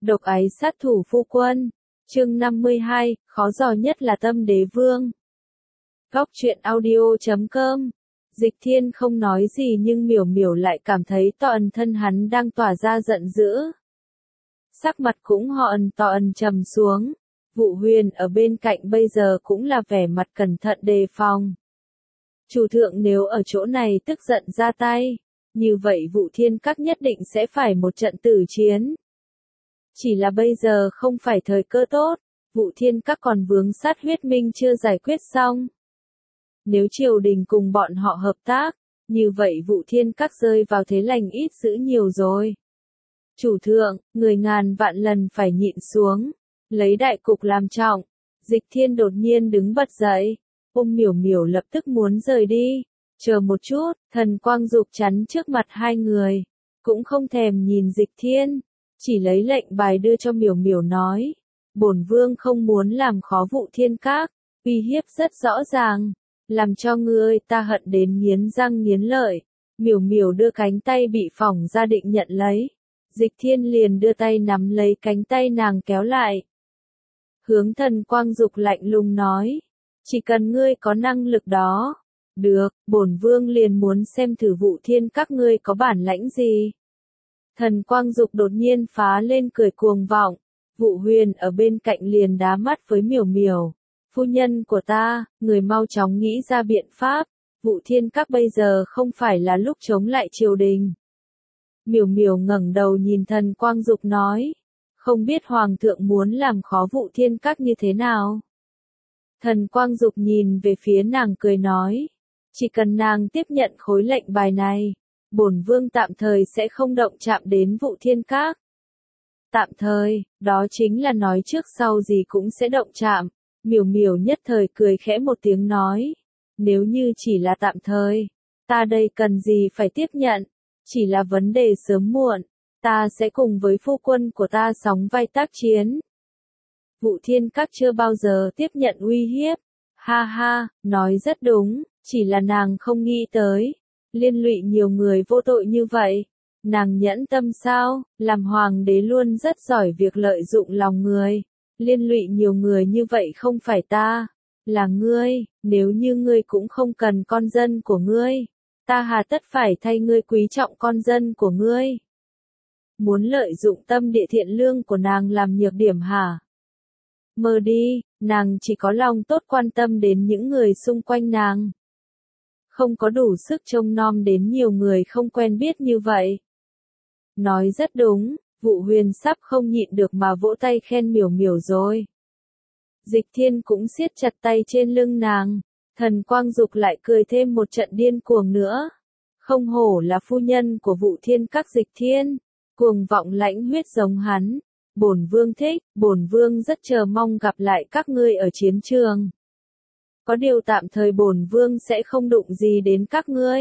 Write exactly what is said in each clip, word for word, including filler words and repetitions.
Độc ái sát thủ phu quân. Chương năm mươi hai, khó dò nhất là tâm đế vương. Góc truyện audio chấm com. Dịch Thiên không nói gì nhưng miểu miểu lại cảm thấy toàn thân hắn đang tỏa ra giận dữ. Sắc mặt cũng hòn toàn trầm xuống. Vụ Huyền ở bên cạnh bây giờ cũng là vẻ mặt cẩn thận đề phòng. Chủ thượng nếu ở chỗ này tức giận ra tay, như vậy Vụ Thiên Các nhất định sẽ phải một trận tử chiến. Chỉ là bây giờ không phải thời cơ tốt, Vụ Thiên Các còn vướng sát huyết minh chưa giải quyết xong. Nếu triều đình cùng bọn họ hợp tác, như vậy Vụ Thiên Các rơi vào thế lành ít dữ nhiều rồi. Chủ thượng, người ngàn vạn lần phải nhịn xuống, lấy đại cục làm trọng. Dịch Thiên đột nhiên đứng bật dậy, ôm miểu miểu lập tức muốn rời đi. Chờ một chút, thần quang dục chắn trước mặt hai người, cũng không thèm nhìn Dịch Thiên, chỉ lấy lệnh bài đưa cho miểu miểu nói, bổn vương không muốn làm khó Vụ Thiên Các, uy hiếp rất rõ ràng, làm cho ngươi ta hận đến nghiến răng nghiến lợi. Miểu miểu đưa cánh tay bị phỏng ra định nhận lấy, Dịch Thiên liền đưa tay nắm lấy cánh tay nàng kéo lại. Hướng thần quang dục lạnh lùng nói, chỉ cần ngươi có năng lực đó. Được, bổn vương liền muốn xem thử Vụ Thiên Các ngươi có bản lãnh gì. Thần quang dục đột nhiên phá lên cười cuồng vọng, Vụ Huyền ở bên cạnh liền đá mắt với miểu miểu. Phu nhân của ta, người mau chóng nghĩ ra biện pháp, Vụ Thiên Các bây giờ không phải là lúc chống lại triều đình. Miểu miểu ngẩng đầu nhìn thần quang dục nói, không biết hoàng thượng muốn làm khó Vụ Thiên Các như thế nào. Thần quang dục nhìn về phía nàng cười nói, chỉ cần nàng tiếp nhận khối lệnh bài này, bổn vương tạm thời sẽ không động chạm đến Vụ Thiên Các. Tạm thời, đó chính là nói trước sau gì cũng sẽ động chạm. Miểu miểu nhất thời cười khẽ một tiếng nói, nếu như chỉ là tạm thời, ta đây cần gì phải tiếp nhận, chỉ là vấn đề sớm muộn, ta sẽ cùng với phu quân của ta sóng vai tác chiến. Vụ Thiên Các chưa bao giờ tiếp nhận uy hiếp, ha ha, nói rất đúng, chỉ là nàng không nghĩ tới, liên lụy nhiều người vô tội như vậy. Nàng nhẫn tâm sao, làm hoàng đế luôn rất giỏi việc lợi dụng lòng người. Liên lụy nhiều người như vậy không phải ta, là ngươi, nếu như ngươi cũng không cần con dân của ngươi, ta hà tất phải thay ngươi quý trọng con dân của ngươi. Muốn lợi dụng tâm địa thiện lương của nàng làm nhược điểm hả? Mơ đi, nàng chỉ có lòng tốt quan tâm đến những người xung quanh nàng. Không có đủ sức trông nom đến nhiều người không quen biết như vậy. Nói rất đúng. Vụ Huyền sắp không nhịn được mà vỗ tay khen miểu miểu rồi. Dịch Thiên cũng siết chặt tay trên lưng nàng, thần quang dục lại cười thêm một trận điên cuồng nữa. Không hổ là phu nhân của Vụ Thiên Các. Dịch Thiên, cuồng vọng lãnh huyết giống hắn. Bổn vương thích, bổn vương rất chờ mong gặp lại các ngươi ở chiến trường. Có điều tạm thời bổn vương sẽ không đụng gì đến các ngươi.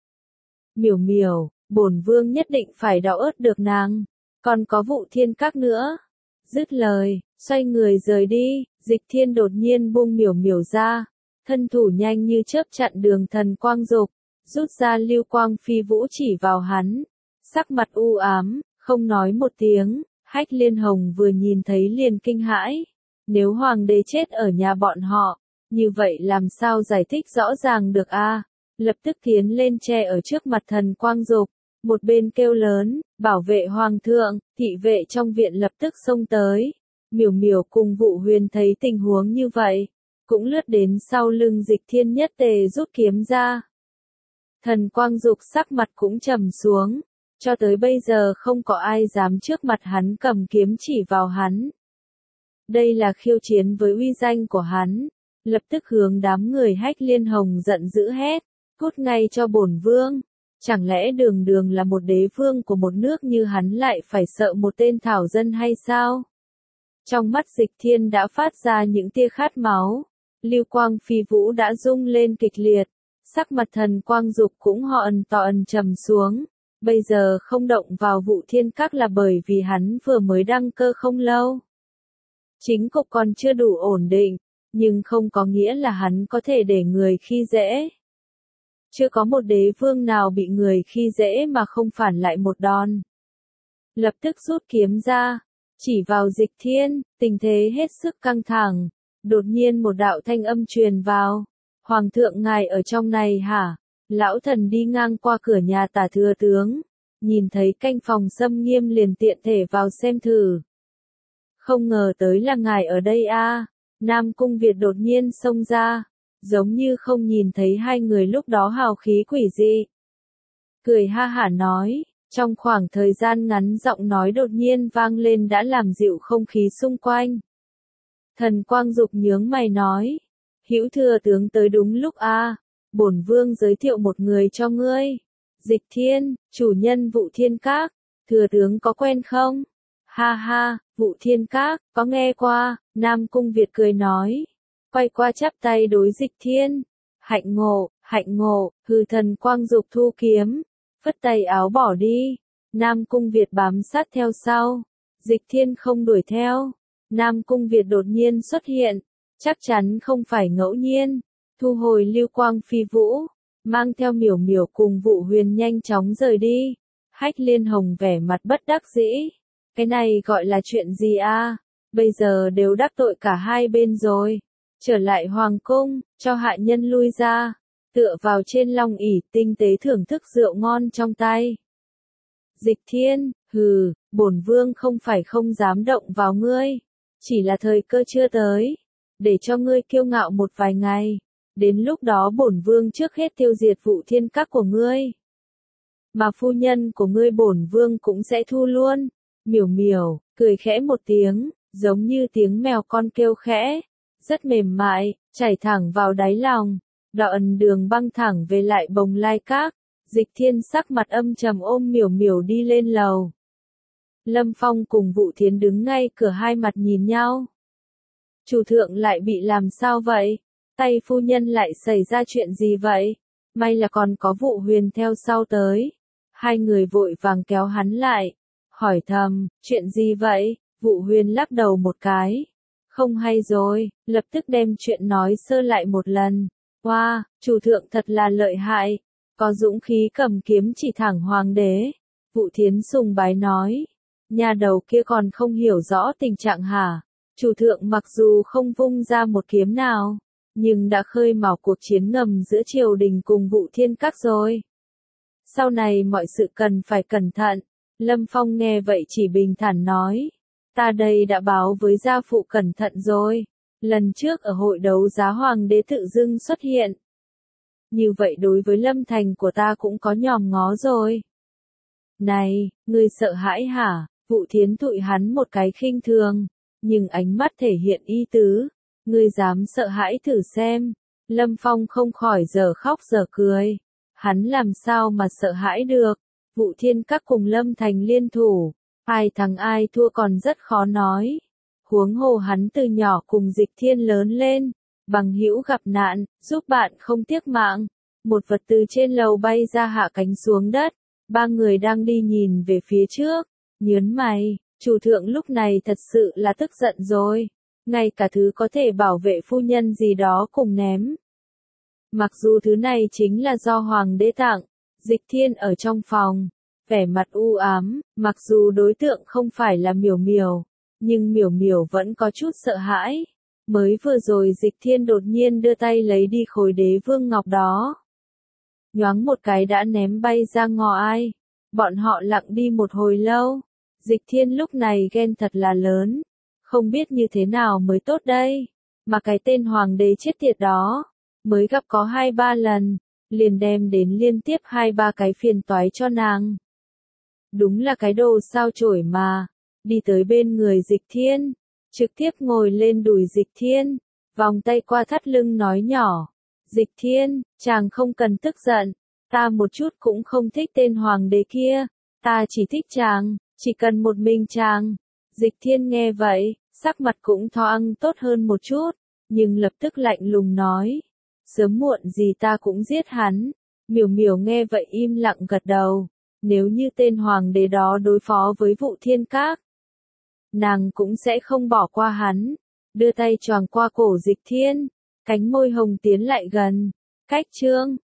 Miểu miểu, bổn vương nhất định phải đau ớt được nàng. Còn có Vụ Thiên Các nữa. Dứt lời, xoay người rời đi, Dịch Thiên đột nhiên buông miểu miểu ra, thân thủ nhanh như chớp chặn đường thần quang dục, rút ra lưu quang phi vũ chỉ vào hắn, sắc mặt u ám, không nói một tiếng. Hách Liên Hồng vừa nhìn thấy liền kinh hãi, nếu hoàng đế chết ở nhà bọn họ, như vậy làm sao giải thích rõ ràng được a? Lập tức tiến lên che ở trước mặt thần quang dục. Một bên kêu lớn, bảo vệ hoàng thượng, thị vệ trong viện lập tức xông tới. Miểu miểu cùng Vụ Huyền thấy tình huống như vậy, cũng lướt đến sau lưng Dịch Thiên nhất tề rút kiếm ra. Thần quang dục sắc mặt cũng trầm xuống, cho tới bây giờ không có ai dám trước mặt hắn cầm kiếm chỉ vào hắn. Đây là khiêu chiến với uy danh của hắn, lập tức hướng đám người Hách Liên Hồng giận dữ hét, cút ngay cho bổn vương. Chẳng lẽ đường đường là một đế vương của một nước như hắn lại phải sợ một tên thảo dân hay sao? Trong mắt Dịch Thiên đã phát ra những tia khát máu, lưu quang phi vũ đã rung lên kịch liệt, sắc mặt thần quang dục cũng hòn tòn trầm xuống, bây giờ không động vào Vụ Thiên Các là bởi vì hắn vừa mới đăng cơ không lâu. Chính cục còn chưa đủ ổn định, nhưng không có nghĩa là hắn có thể để người khi dễ. Chưa có một đế vương nào bị người khi dễ mà không phản lại một đòn. Lập tức rút kiếm ra, chỉ vào Dịch Thiên, tình thế hết sức căng thẳng. Đột nhiên một đạo thanh âm truyền vào. Hoàng thượng ngài ở trong này hả? Lão thần đi ngang qua cửa nhà Tả thừa tướng. Nhìn thấy canh phòng xâm nghiêm liền tiện thể vào xem thử. Không ngờ tới là ngài ở đây a. Nam Cung Việt đột nhiên xông ra. Giống như không nhìn thấy hai người lúc đó hào khí quỷ dị. Cười ha hả nói. Trong khoảng thời gian ngắn giọng nói đột nhiên vang lên đã làm dịu không khí xung quanh. Thần Quang Dục nhướng mày nói. Hữu thừa tướng tới đúng lúc a. Bổn vương giới thiệu một người cho ngươi. Dịch Thiên, chủ nhân Vũ Thiên Các. Thừa tướng có quen không? Ha ha, Vũ Thiên Các, có nghe qua. Nam Cung Việt cười nói. Quay qua chắp tay đối Dịch Thiên. Hạnh ngộ, hạnh ngộ, hư thần Quang Dục thu kiếm. Phất tay áo bỏ đi. Nam Cung Việt bám sát theo sau. Dịch Thiên không đuổi theo. Nam Cung Việt đột nhiên xuất hiện. Chắc chắn không phải ngẫu nhiên. Thu hồi lưu quang phi vũ. Mang theo miểu miểu cùng Vũ Huyền nhanh chóng rời đi. Hách Liên Hồng vẻ mặt bất đắc dĩ. Cái này gọi là chuyện gì a? Bây giờ đều đắc tội cả hai bên rồi. Trở lại hoàng cung, cho hạ nhân lui ra. Tựa vào trên long ỷ tinh tế thưởng thức rượu ngon trong tay. Dịch Thiên, hừ, bổn vương không phải không dám động vào ngươi. Chỉ là thời cơ chưa tới. Để cho ngươi kiêu ngạo một vài ngày. Đến lúc đó bổn vương trước hết tiêu diệt Vũ Thiên Các của ngươi. Mà phu nhân của ngươi bổn vương cũng sẽ thu luôn. Miểu miểu, cười khẽ một tiếng, giống như tiếng mèo con kêu khẽ. Rất mềm mại, chảy thẳng vào đáy lòng. Đoạn đường băng thẳng về lại Bồng Lai Các. Dịch Thiên sắc mặt âm trầm ôm miểu miểu đi lên lầu. Lâm Phong cùng Vũ Thiến đứng ngay cửa hai mặt nhìn nhau. Chủ thượng lại bị làm sao vậy? Tay phu nhân lại xảy ra chuyện gì vậy? May là còn có Vũ Huyền theo sau tới. Hai người vội vàng kéo hắn lại. Hỏi thầm, chuyện gì vậy? Vũ Huyền lắc đầu một cái. Không hay rồi, lập tức đem chuyện nói sơ lại một lần. Wow, chủ thượng thật là lợi hại. Có dũng khí cầm kiếm chỉ thẳng hoàng đế. Vũ Thiến sùng bái nói. Nhà đầu kia còn không hiểu rõ tình trạng hả? Chủ thượng mặc dù không vung ra một kiếm nào. Nhưng đã khơi mào cuộc chiến ngầm giữa triều đình cùng Vũ Thiên Các rồi. Sau này mọi sự cần phải cẩn thận. Lâm Phong nghe vậy chỉ bình thản nói. Ta đây đã báo với gia phụ cẩn thận rồi. Lần trước ở hội đấu giá hoàng đế tự dưng xuất hiện. Như vậy đối với Lâm Thành của ta cũng có nhòm ngó rồi. Này, ngươi sợ hãi hả? Vũ Thiến thụi hắn một cái khinh thường. Nhưng ánh mắt thể hiện ý tứ. Ngươi dám sợ hãi thử xem. Lâm Phong không khỏi giờ khóc giờ cười. Hắn làm sao mà sợ hãi được. Vũ Thiên Các cùng Lâm Thành liên thủ. Ai thắng ai thua còn rất khó nói. Huống hồ hắn từ nhỏ cùng Dịch Thiên lớn lên. Bằng hữu gặp nạn, giúp bạn không tiếc mạng. Một vật từ trên lầu bay ra hạ cánh xuống đất. Ba người đang đi nhìn về phía trước. Nhớn mày, chủ thượng lúc này thật sự là tức giận rồi. Ngay cả thứ có thể bảo vệ phu nhân gì đó cùng ném. Mặc dù thứ này chính là do hoàng đế tặng. Dịch Thiên ở trong phòng. Vẻ mặt u ám, mặc dù đối tượng không phải là miểu miểu. Nhưng miểu miểu vẫn có chút sợ hãi. Mới vừa rồi Dịch Thiên đột nhiên đưa tay lấy đi khối đế vương ngọc đó. Nhoáng một cái đã ném bay ra ngõ ai. Bọn họ lặng đi một hồi lâu. Dịch Thiên lúc này ghen thật là lớn. Không biết như thế nào mới tốt đây. Mà cái tên hoàng đế chết tiệt đó. Mới gặp có hai ba lần. Liền đem đến liên tiếp hai ba cái phiền toái cho nàng. Đúng là cái đồ sao chổi mà. Đi tới bên người Dịch Thiên. Trực tiếp ngồi lên đùi Dịch Thiên. Vòng tay qua thắt lưng nói nhỏ. Dịch Thiên, chàng không cần tức giận. Ta một chút cũng không thích tên hoàng đế kia. Ta chỉ thích chàng. Chỉ cần một mình chàng. Dịch Thiên nghe vậy. Sắc mặt cũng thoáng tốt hơn một chút. Nhưng lập tức lạnh lùng nói. Sớm muộn gì ta cũng giết hắn. Miểu miểu nghe vậy im lặng gật đầu. Nếu như tên hoàng đế đó đối phó với Vũ Thiên Các. Nàng cũng sẽ không bỏ qua hắn. Đưa tay choàng qua cổ Dịch Thiên. Cánh môi hồng tiến lại gần. Cách chương.